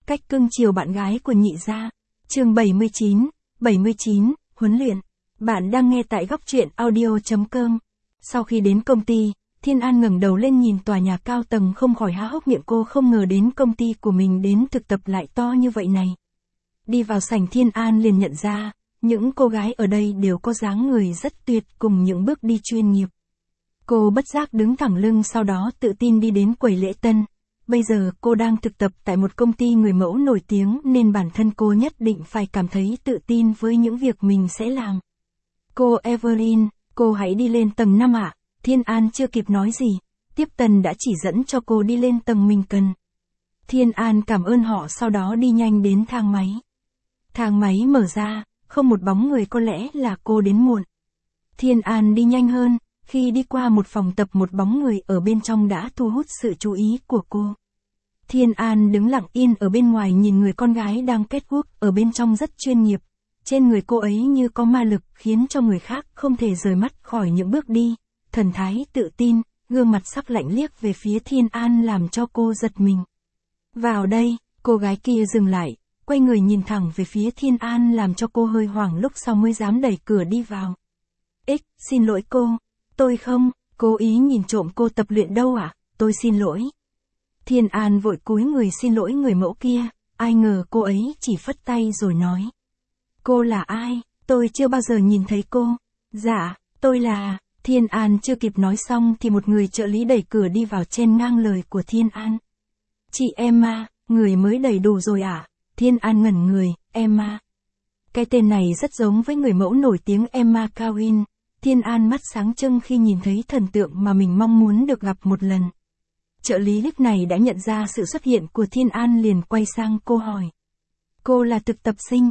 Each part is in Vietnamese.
Cách cưng chiều bạn gái của nhị gia. Chương 79, huấn luyện. Bạn đang nghe tại góc truyện audio.com. Sau khi đến công ty, Thiên An ngẩng đầu lên nhìn tòa nhà cao tầng không khỏi há hốc miệng, cô không ngờ đến công ty của mình đến thực tập lại to như vậy này. Đi vào sảnh, Thiên An liền nhận ra, những cô gái ở đây đều có dáng người rất tuyệt cùng những bước đi chuyên nghiệp. Cô bất giác đứng thẳng lưng, sau đó tự tin đi đến quầy lễ tân. Bây giờ cô đang thực tập tại một công ty người mẫu nổi tiếng nên bản thân cô nhất định phải cảm thấy tự tin với những việc mình sẽ làm. Cô Evelyn, cô hãy đi lên tầng 5 ạ. Thiên An chưa kịp nói gì, tiếp tân đã chỉ dẫn cho cô đi lên tầng mình cần. Thiên An cảm ơn họ, sau đó đi nhanh đến thang máy. Thang máy mở ra, không một bóng người, có lẽ là cô đến muộn. Thiên An đi nhanh hơn, khi đi qua một phòng tập, một bóng người ở bên trong đã thu hút sự chú ý của cô. Thiên An đứng lặng yên ở bên ngoài nhìn người con gái đang catwalk ở bên trong rất chuyên nghiệp. Trên người cô ấy như có ma lực khiến cho người khác không thể rời mắt khỏi những bước đi, thần thái tự tin, gương mặt sắc lạnh liếc về phía Thiên An làm cho cô giật mình. Vào đây, cô gái kia dừng lại, quay người nhìn thẳng về phía Thiên An làm cho cô hơi hoảng, lúc sau mới dám đẩy cửa đi vào. Xin lỗi cô, tôi không, cố ý nhìn trộm cô tập luyện đâu ạ, tôi xin lỗi. Thiên An vội cúi người xin lỗi người mẫu kia, ai ngờ cô ấy chỉ phất tay rồi nói. Cô là ai, tôi chưa bao giờ nhìn thấy cô. Dạ, tôi là... Thiên An chưa kịp nói xong thì một người trợ lý đẩy cửa đi vào, chen ngang lời của Thiên An. Chị Emma, người mới đầy đủ rồi ạ. Thiên An ngẩn người, Emma. Cái tên này rất giống với người mẫu nổi tiếng Emma Cowan. Thiên An mắt sáng trưng khi nhìn thấy thần tượng mà mình mong muốn được gặp một lần. Trợ lý lúc này đã nhận ra sự xuất hiện của Thiên An, liền quay sang cô hỏi. Cô là thực tập sinh?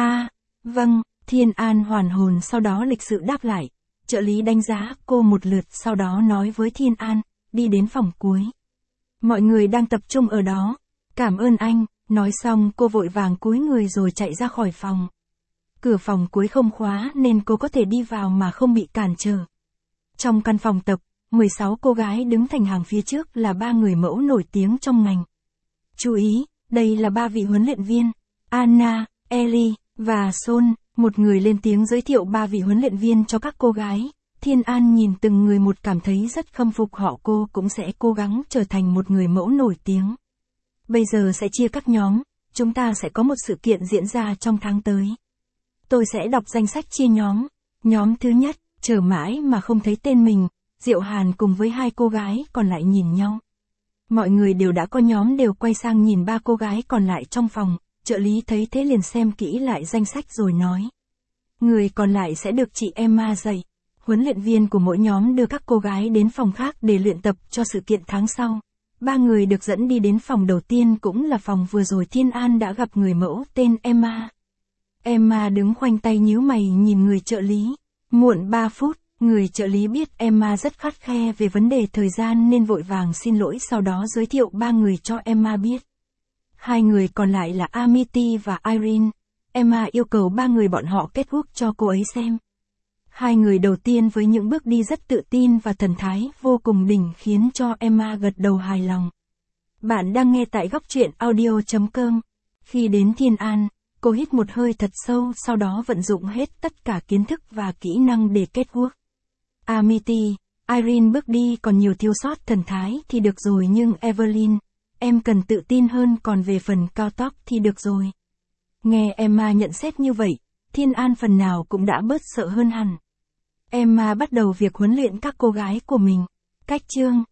Vâng, Thiên An hoàn hồn, sau đó lịch sự đáp lại. Trợ lý đánh giá cô một lượt, sau đó nói với Thiên An, đi đến phòng cuối. Mọi người đang tập trung ở đó. Cảm ơn anh. Nói xong cô vội vàng cúi người rồi chạy ra khỏi phòng. Cửa phòng cuối không khóa nên cô có thể đi vào mà không bị cản trở. Trong căn phòng tập, 16 cô gái đứng thành hàng, phía trước là 3 người mẫu nổi tiếng trong ngành. Chú ý, đây là 3 vị huấn luyện viên, Anna, Ellie và Sol. Một người lên tiếng giới thiệu 3 vị huấn luyện viên cho các cô gái. Thiên An nhìn từng người một cảm thấy rất khâm phục họ, cô cũng sẽ cố gắng trở thành một người mẫu nổi tiếng. Bây giờ sẽ chia các nhóm, chúng ta sẽ có một sự kiện diễn ra trong tháng tới. Tôi sẽ đọc danh sách chia nhóm. Nhóm thứ nhất, chờ mãi mà không thấy tên mình, Diệu Hàn cùng với 2 cô gái còn lại nhìn nhau. Mọi người đều đã có nhóm đều quay sang nhìn 3 cô gái còn lại trong phòng, trợ lý thấy thế liền xem kỹ lại danh sách rồi nói. Người còn lại sẽ được chị Emma dạy. Huấn luyện viên của mỗi nhóm đưa các cô gái đến phòng khác để luyện tập cho sự kiện tháng sau. 3 người được dẫn đi đến phòng đầu tiên, cũng là phòng vừa rồi Thiên An đã gặp người mẫu tên Emma. Emma đứng khoanh tay nhíu mày nhìn người trợ lý. Muộn 3 phút, người trợ lý biết Emma rất khắt khe về vấn đề thời gian nên vội vàng xin lỗi, sau đó giới thiệu 3 người cho Emma biết. 2 người còn lại là Amity và Irene. Emma yêu cầu 3 người bọn họ catwalk cho cô ấy xem. 2 người đầu tiên với những bước đi rất tự tin và thần thái vô cùng đỉnh khiến cho Emma gật đầu hài lòng. Bạn đang nghe tại góc truyện audio.com. Khi đến Thiên An, cô hít một hơi thật sâu, sau đó vận dụng hết tất cả kiến thức và kỹ năng để catwalk. Amity, Irene bước đi còn nhiều thiếu sót thần thái thì được rồi, nhưng Evelyn, em cần tự tin hơn, còn về phần cao tốc thì được rồi. Nghe Emma nhận xét như vậy, Thiên An phần nào cũng đã bớt sợ hơn hẳn. Emma bắt đầu việc huấn luyện các cô gái của mình. Cách chương